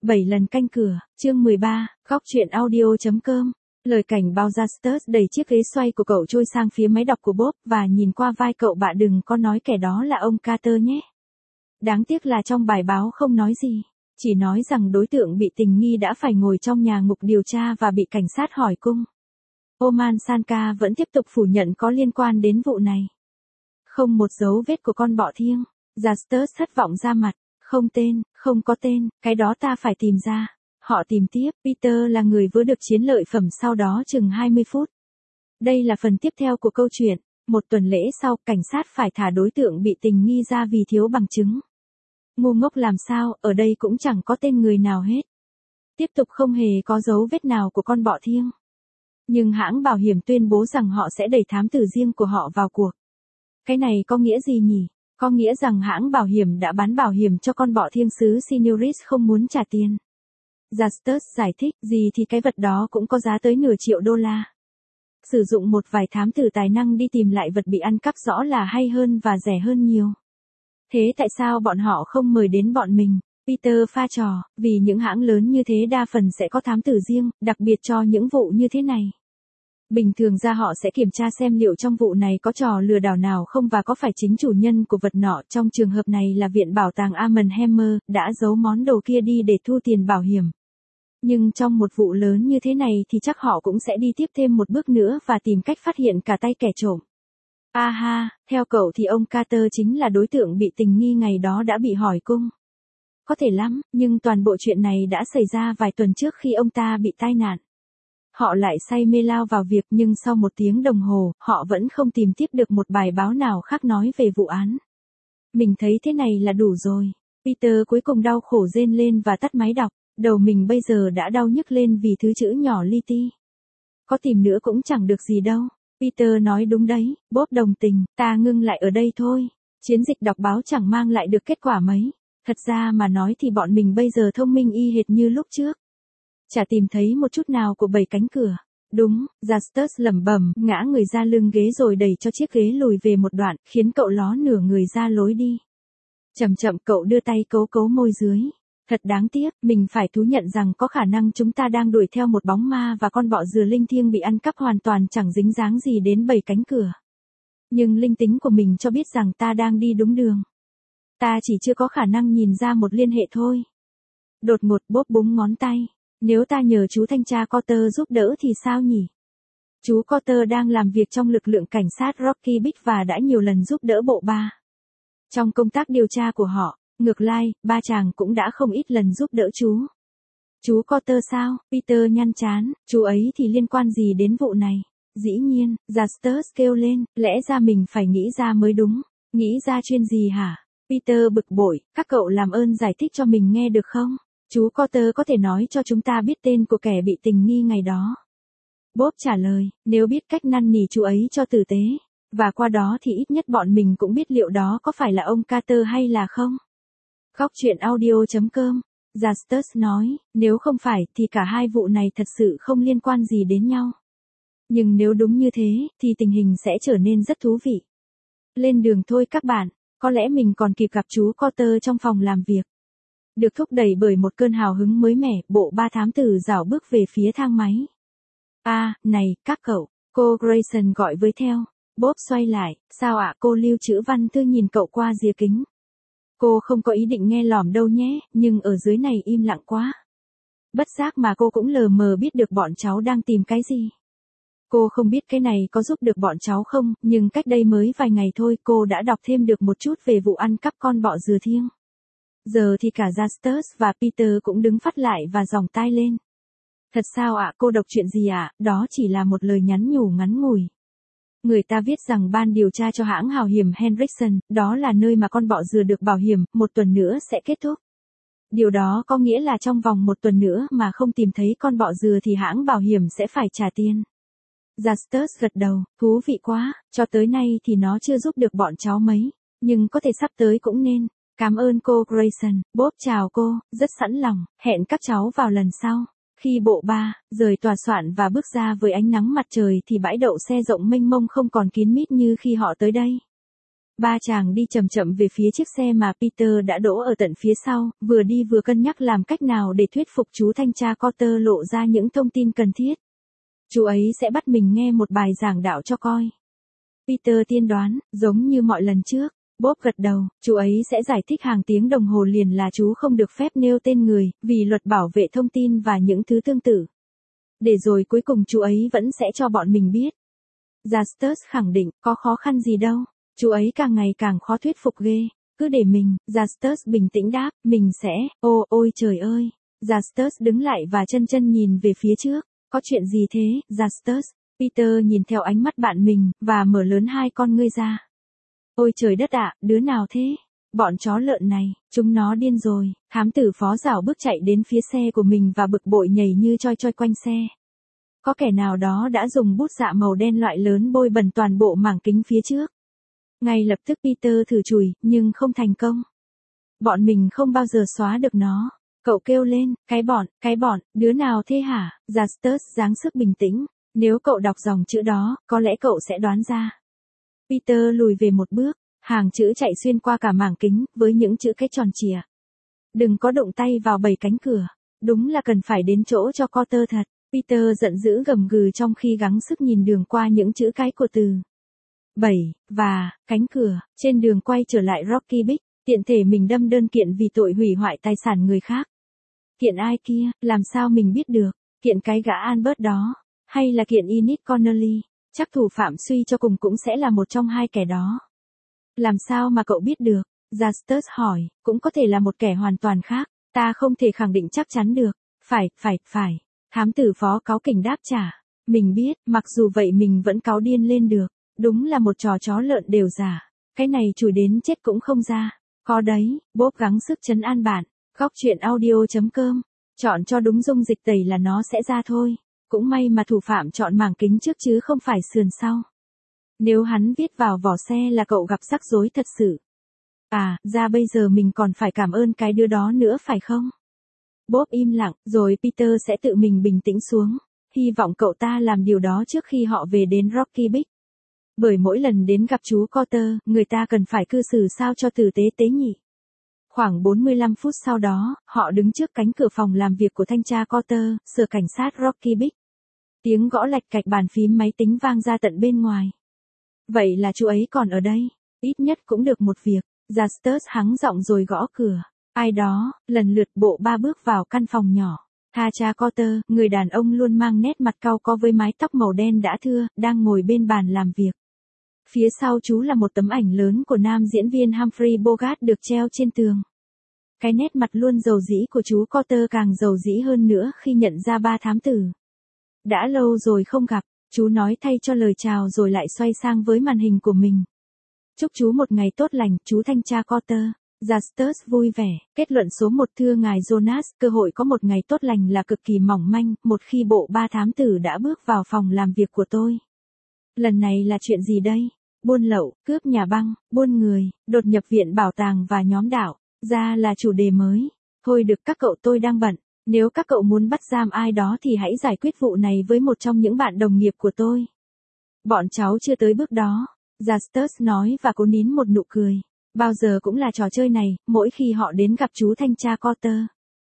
7 lần canh cửa, chương 13, góc truyện audio.com. Lời cảnh báo Justus đẩy chiếc ghế xoay của cậu trôi sang phía máy đọc của Bob và nhìn qua vai cậu, bạn đừng có nói kẻ đó là ông Carter nhé. Đáng tiếc là trong bài báo không nói gì, chỉ nói rằng đối tượng bị tình nghi đã phải ngồi trong nhà ngục điều tra và bị cảnh sát hỏi cung. Oman Sanka vẫn tiếp tục phủ nhận có liên quan đến vụ này. Không một dấu vết của con bọ thiêng. Justus thất vọng ra mặt. Không tên, không có tên, cái đó ta phải tìm ra. Họ tìm tiếp, Peter là người vừa được chiến lợi phẩm sau đó chừng 20 phút. Đây là phần tiếp theo của câu chuyện. Một tuần lễ sau, cảnh sát phải thả đối tượng bị tình nghi ra vì thiếu bằng chứng. Ngu ngốc làm sao, ở đây cũng chẳng có tên người nào hết. Tiếp tục không hề có dấu vết nào của con bọ thiêng. Nhưng hãng bảo hiểm tuyên bố rằng họ sẽ đẩy thám tử riêng của họ vào cuộc. Cái này có nghĩa gì nhỉ? Có nghĩa rằng hãng bảo hiểm đã bán bảo hiểm cho con bọ thiêng xứ Signoris không muốn trả tiền. Justus giải thích, gì thì cái vật đó cũng có giá tới nửa triệu đô la. Sử dụng một vài thám tử tài năng đi tìm lại vật bị ăn cắp rõ là hay hơn và rẻ hơn nhiều. Thế tại sao bọn họ không mời đến bọn mình? Peter pha trò, vì những hãng lớn như thế đa phần sẽ có thám tử riêng, đặc biệt cho những vụ như thế này. Bình thường ra họ sẽ kiểm tra xem liệu trong vụ này có trò lừa đảo nào không và có phải chính chủ nhân của vật nọ, trong trường hợp này là Viện Bảo tàng Armand Hammer, đã giấu món đồ kia đi để thu tiền bảo hiểm. Nhưng trong một vụ lớn như thế này thì chắc họ cũng sẽ đi tiếp thêm một bước nữa và tìm cách phát hiện cả tay kẻ trộm. Ha, theo cậu thì ông Carter chính là đối tượng bị tình nghi ngày đó đã bị hỏi cung. Có thể lắm, nhưng toàn bộ chuyện này đã xảy ra vài tuần trước khi ông ta bị tai nạn. Họ lại say mê lao vào việc nhưng sau 1 tiếng đồng hồ, họ vẫn không tìm tiếp được một bài báo nào khác nói về vụ án. Mình thấy thế này là đủ rồi. Peter cuối cùng đau khổ rên lên và tắt máy đọc. Đầu mình bây giờ đã đau nhức lên vì thứ chữ nhỏ li ti. Có tìm nữa cũng chẳng được gì đâu. Peter nói đúng đấy, Bob đồng tình, ta ngưng lại ở đây thôi. Chiến dịch đọc báo chẳng mang lại được kết quả mấy. Thật ra mà nói thì bọn mình bây giờ thông minh y hệt như lúc trước. Chả tìm thấy một chút nào của 7 cánh cửa. Đúng, Justus lẩm bẩm, ngã người ra lưng ghế rồi đẩy cho chiếc ghế lùi về một đoạn, khiến cậu ló nửa người ra lối đi. Chậm chậm cậu đưa tay cấu cấu môi dưới. Thật đáng tiếc, mình phải thú nhận rằng có khả năng chúng ta đang đuổi theo một bóng ma và con bọ dừa linh thiêng bị ăn cắp hoàn toàn chẳng dính dáng gì đến 7 cánh cửa. Nhưng linh tính của mình cho biết rằng ta đang đi đúng đường. Ta chỉ chưa có khả năng nhìn ra một liên hệ thôi. Đột ngột Bob búng ngón tay. Nếu ta nhờ chú thanh tra Carter giúp đỡ thì sao nhỉ? Chú Carter đang làm việc trong lực lượng cảnh sát Rocky Beach và đã nhiều lần giúp đỡ bộ ba. Trong công tác điều tra của họ, ngược lại, ba chàng cũng đã không ít lần giúp đỡ chú. Chú Carter sao? Peter nhăn trán, chú ấy thì liên quan gì đến vụ này? Dĩ nhiên, Justus kêu lên, lẽ ra mình phải nghĩ ra mới đúng. Nghĩ ra chuyên gì hả? Peter bực bội, các cậu làm ơn giải thích cho mình nghe được không? Chú Carter có thể nói cho chúng ta biết tên của kẻ bị tình nghi ngày đó. Bob trả lời, nếu biết cách năn nỉ chú ấy cho tử tế. Và qua đó thì ít nhất bọn mình cũng biết liệu đó có phải là ông Carter hay là không. Góc truyện audio.com. Justus nói, nếu không phải thì cả hai vụ này thật sự không liên quan gì đến nhau. Nhưng nếu đúng như thế, thì tình hình sẽ trở nên rất thú vị. Lên đường thôi các bạn, có lẽ mình còn kịp gặp chú Carter trong phòng làm việc. Được thúc đẩy bởi một cơn hào hứng mới mẻ, bộ ba thám tử rảo bước về phía thang máy. Này, các cậu, cô Grayson gọi với theo. Bob xoay lại, sao ạ? Cô Lưu Trữ Văn Thư nhìn cậu qua rìa kính. Cô không có ý định nghe lỏm đâu nhé, nhưng ở dưới này im lặng quá. Bất giác mà cô cũng lờ mờ biết được bọn cháu đang tìm cái gì. Cô không biết cái này có giúp được bọn cháu không, nhưng cách đây mới vài ngày thôi cô đã đọc thêm được một chút về vụ ăn cắp con bọ dừa thiêng. Giờ thì cả Justus và Peter cũng đứng phắt lại và giòng tai lên. Thật sao ạ? Cô đọc chuyện gì ạ? Đó chỉ là một lời nhắn nhủ ngắn ngủi. Người ta viết rằng ban điều tra cho hãng hào hiểm Hendrickson, đó là nơi mà con bọ dừa được bảo hiểm, 1 tuần nữa sẽ kết thúc. Điều đó có nghĩa là trong vòng 1 tuần nữa mà không tìm thấy con bọ dừa thì hãng bảo hiểm sẽ phải trả tiền. Justus gật đầu, thú vị quá, cho tới nay thì nó chưa giúp được bọn cháu mấy, nhưng có thể sắp tới cũng nên. Cảm ơn cô Grayson. Bob chào cô, rất sẵn lòng, hẹn các cháu vào lần sau. Khi bộ ba rời tòa soạn và bước ra với ánh nắng mặt trời thì bãi đậu xe rộng mênh mông không còn kín mít như khi họ tới đây. Ba chàng đi chậm chậm về phía chiếc xe mà Peter đã đỗ ở tận phía sau, vừa đi vừa cân nhắc làm cách nào để thuyết phục chú thanh tra Carter lộ ra những thông tin cần thiết. Chú ấy sẽ bắt mình nghe một bài giảng đạo cho coi. Peter tiên đoán, giống như mọi lần trước. Bob gật đầu, chú ấy sẽ giải thích hàng tiếng đồng hồ liền là chú không được phép nêu tên người, vì luật bảo vệ thông tin và những thứ tương tự. Để rồi cuối cùng chú ấy vẫn sẽ cho bọn mình biết. Justus khẳng định, có khó khăn gì đâu. Chú ấy càng ngày càng khó thuyết phục ghê. Cứ để mình, Justus bình tĩnh đáp, mình sẽ, ôi trời ơi. Justus đứng lại và chân nhìn về phía trước. Có chuyện gì thế, Justus? Peter nhìn theo ánh mắt bạn mình, và mở lớn hai con ngươi ra. Ôi trời đất ạ, đứa nào thế? Bọn chó lợn này, chúng nó điên rồi. Thám tử phó rảo bước chạy đến phía xe của mình và bực bội nhảy như choi quanh xe. Có kẻ nào đó đã dùng bút dạ màu đen loại lớn bôi bẩn toàn bộ mảng kính phía trước. Ngay lập tức Peter thử chùi, nhưng không thành công. Bọn mình không bao giờ xóa được nó. Cậu kêu lên, cái bọn, đứa nào thế hả? Justus dáng sức bình tĩnh. Nếu cậu đọc dòng chữ đó, có lẽ cậu sẽ đoán ra. Peter lùi về một bước, hàng chữ chạy xuyên qua cả mảng kính, với những chữ cái tròn chìa. Đừng có đụng tay vào bầy cánh cửa. Đúng là cần phải đến chỗ cho Carter thật. Peter giận dữ gầm gừ trong khi gắng sức nhìn đường qua những chữ cái của từ 7, và, cánh cửa, trên đường quay trở lại Rocky Beach, tiện thể mình đâm đơn kiện vì tội hủy hoại tài sản người khác. Kiện ai kia, làm sao mình biết được, kiện cái gã Albert đó, hay là kiện Enid Connolly, chắc thủ phạm suy cho cùng cũng sẽ là một trong hai kẻ đó. Làm sao mà cậu biết được? Justus hỏi, cũng có thể là một kẻ hoàn toàn khác, ta không thể khẳng định chắc chắn được. Phải. Thám tử phó cáu kỉnh đáp trả. Mình biết, mặc dù vậy mình vẫn cáu điên lên được. Đúng là một trò chó lợn đều giả. Cái này chùi đến chết cũng không ra. Có đấy, Bob gắng sức trấn an bạn. Góc chuyện audio.com. Chọn cho đúng dung dịch tẩy là nó sẽ ra thôi. Cũng may mà thủ phạm chọn mảng kính trước chứ không phải sườn sau. Nếu hắn viết vào vỏ xe là cậu gặp rắc rối thật sự. À, ra bây giờ mình còn phải cảm ơn cái đứa đó nữa phải không? Bob im lặng, rồi Peter sẽ tự mình bình tĩnh xuống. Hy vọng cậu ta làm điều đó trước khi họ về đến Rocky Beach. Bởi mỗi lần đến gặp chú Carter, người ta cần phải cư xử sao cho tử tế nhỉ. Khoảng 45 phút sau đó, họ đứng trước cánh cửa phòng làm việc của thanh tra Carter, sở cảnh sát Rocky Beach. Tiếng gõ lạch cạch bàn phím máy tính vang ra tận bên ngoài. Vậy là chú ấy còn ở đây, ít nhất cũng được một việc. Justus hắng giọng rồi gõ cửa. Ai đó, lần lượt bộ ba bước vào căn phòng nhỏ. Cha Carter, người đàn ông luôn mang nét mặt cau có với mái tóc màu đen đã thưa, đang ngồi bên bàn làm việc. Phía sau chú là một tấm ảnh lớn của nam diễn viên Humphrey Bogart được treo trên tường. Cái nét mặt luôn dầu dĩ của chú Carter càng dầu dĩ hơn nữa khi nhận ra ba thám tử. Đã lâu rồi không gặp, chú nói thay cho lời chào rồi lại xoay sang với màn hình của mình. Chúc chú một ngày tốt lành, chú thanh tra Carter. Justus vui vẻ, kết luận số 1 thưa ngài Jonas, cơ hội có một ngày tốt lành là cực kỳ mỏng manh, một khi bộ ba thám tử đã bước vào phòng làm việc của tôi. Lần này là chuyện gì đây? Buôn lậu, cướp nhà băng, buôn người, đột nhập viện bảo tàng và nhóm đạo, ra là chủ đề mới. Thôi được các cậu tôi đang bận, nếu các cậu muốn bắt giam ai đó thì hãy giải quyết vụ này với một trong những bạn đồng nghiệp của tôi. Bọn cháu chưa tới bước đó, Justus nói và cố nín một nụ cười. Bao giờ cũng là trò chơi này, mỗi khi họ đến gặp chú thanh tra Carter.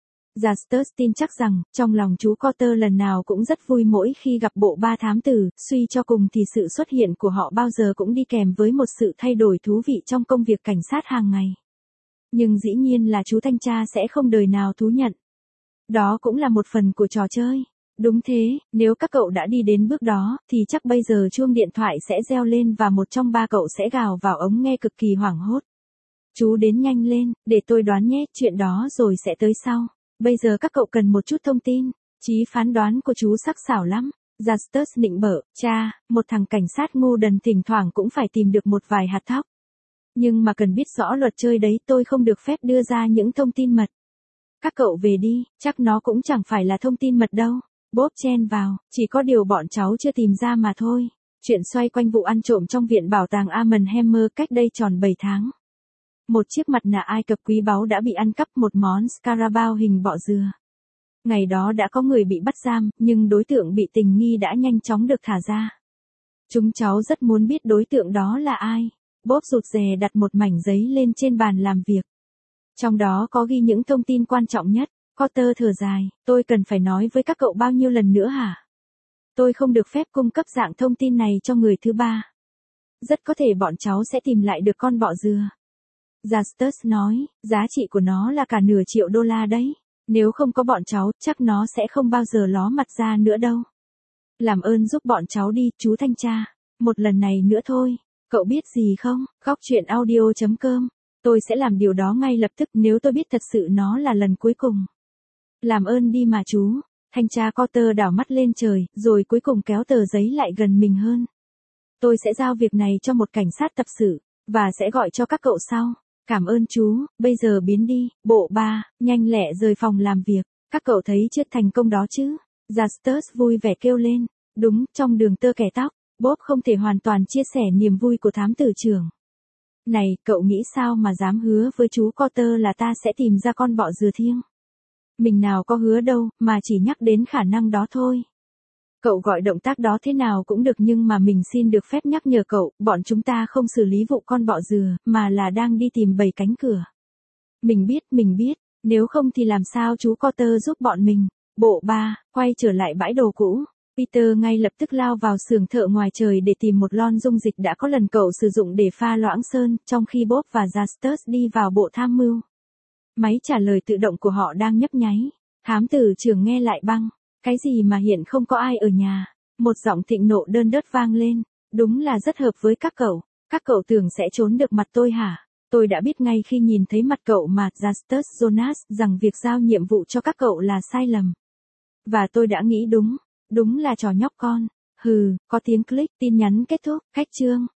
Justus tin chắc rằng, trong lòng chú Carter lần nào cũng rất vui mỗi khi gặp bộ ba thám tử, suy cho cùng thì sự xuất hiện của họ bao giờ cũng đi kèm với một sự thay đổi thú vị trong công việc cảnh sát hàng ngày. Nhưng dĩ nhiên là chú thanh tra sẽ không đời nào thú nhận. Đó cũng là một phần của trò chơi. Đúng thế, nếu các cậu đã đi đến bước đó, thì chắc bây giờ chuông điện thoại sẽ reo lên và một trong ba cậu sẽ gào vào ống nghe cực kỳ hoảng hốt. Chú đến nhanh lên, để tôi đoán nhé, chuyện đó rồi sẽ tới sau. Bây giờ các cậu cần một chút thông tin. Chí phán đoán của chú sắc sảo lắm. Justus nịnh bợ, cha, một thằng cảnh sát ngu đần thỉnh thoảng cũng phải tìm được một vài hạt thóc. Nhưng mà cần biết rõ luật chơi đấy, tôi không được phép đưa ra những thông tin mật. Các cậu về đi, chắc nó cũng chẳng phải là thông tin mật đâu. Bob chen vào, chỉ có điều bọn cháu chưa tìm ra mà thôi. Chuyện xoay quanh vụ ăn trộm trong viện bảo tàng Arnhem cách đây tròn 7 tháng. Một chiếc mặt nạ Ai Cập quý báu đã bị ăn cắp, một món Scarabout hình bọ dừa. Ngày đó đã có người bị bắt giam, nhưng đối tượng bị tình nghi đã nhanh chóng được thả ra. Chúng cháu rất muốn biết đối tượng đó là ai. Bob rụt rè đặt một mảnh giấy lên trên bàn làm việc. Trong đó có ghi những thông tin quan trọng nhất. Carter thở dài, tôi cần phải nói với các cậu bao nhiêu lần nữa hả? Tôi không được phép cung cấp dạng thông tin này cho người thứ ba. Rất có thể bọn cháu sẽ tìm lại được con bọ dừa. Justus nói, giá trị của nó là cả nửa triệu đô la đấy. Nếu không có bọn cháu, chắc nó sẽ không bao giờ ló mặt ra nữa đâu. Làm ơn giúp bọn cháu đi, chú thanh tra. Một lần này nữa thôi. Cậu biết gì không? Góc chuyện audio.com. Tôi sẽ làm điều đó ngay lập tức nếu tôi biết thật sự nó là lần cuối cùng. Làm ơn đi mà chú. Thanh tra Carter đảo mắt lên trời, rồi cuối cùng kéo tờ giấy lại gần mình hơn. Tôi sẽ giao việc này cho một cảnh sát tập sự, và sẽ gọi cho các cậu sau. Cảm ơn chú, bây giờ biến đi. Bộ 3, nhanh lẹ rời phòng làm việc. Các cậu thấy chưa thành công đó chứ? Justus vui vẻ kêu lên. Đúng, trong đường tơ kẻ tóc, Bob không thể hoàn toàn chia sẻ niềm vui của thám tử trưởng. Này, cậu nghĩ sao mà dám hứa với chú Carter là ta sẽ tìm ra con bọ dừa thiêng? Mình nào có hứa đâu, mà chỉ nhắc đến khả năng đó thôi. Cậu gọi động tác đó thế nào cũng được nhưng mà mình xin được phép nhắc nhở cậu, bọn chúng ta không xử lý vụ con bọ dừa, mà là đang đi tìm 7 cánh cửa. Mình biết, nếu không thì làm sao chú Carter giúp bọn mình. Bộ 3, quay trở lại bãi đồ cũ. Peter ngay lập tức lao vào xưởng thợ ngoài trời để tìm một lon dung dịch đã có lần cậu sử dụng để pha loãng sơn, trong khi Bob và Justus đi vào bộ tham mưu. Máy trả lời tự động của họ đang nhấp nháy. Thám tử trưởng nghe lại băng. Cái gì mà hiện không có ai ở nhà? Một giọng thịnh nộ đơn đớt vang lên. Đúng là rất hợp với các cậu. Các cậu tưởng sẽ trốn được mặt tôi hả? Tôi đã biết ngay khi nhìn thấy mặt cậu mà Justus Jonas rằng việc giao nhiệm vụ cho các cậu là sai lầm. Và tôi đã nghĩ đúng là trò nhóc con. Hừ, có tiếng click, tin nhắn kết thúc, khách chương.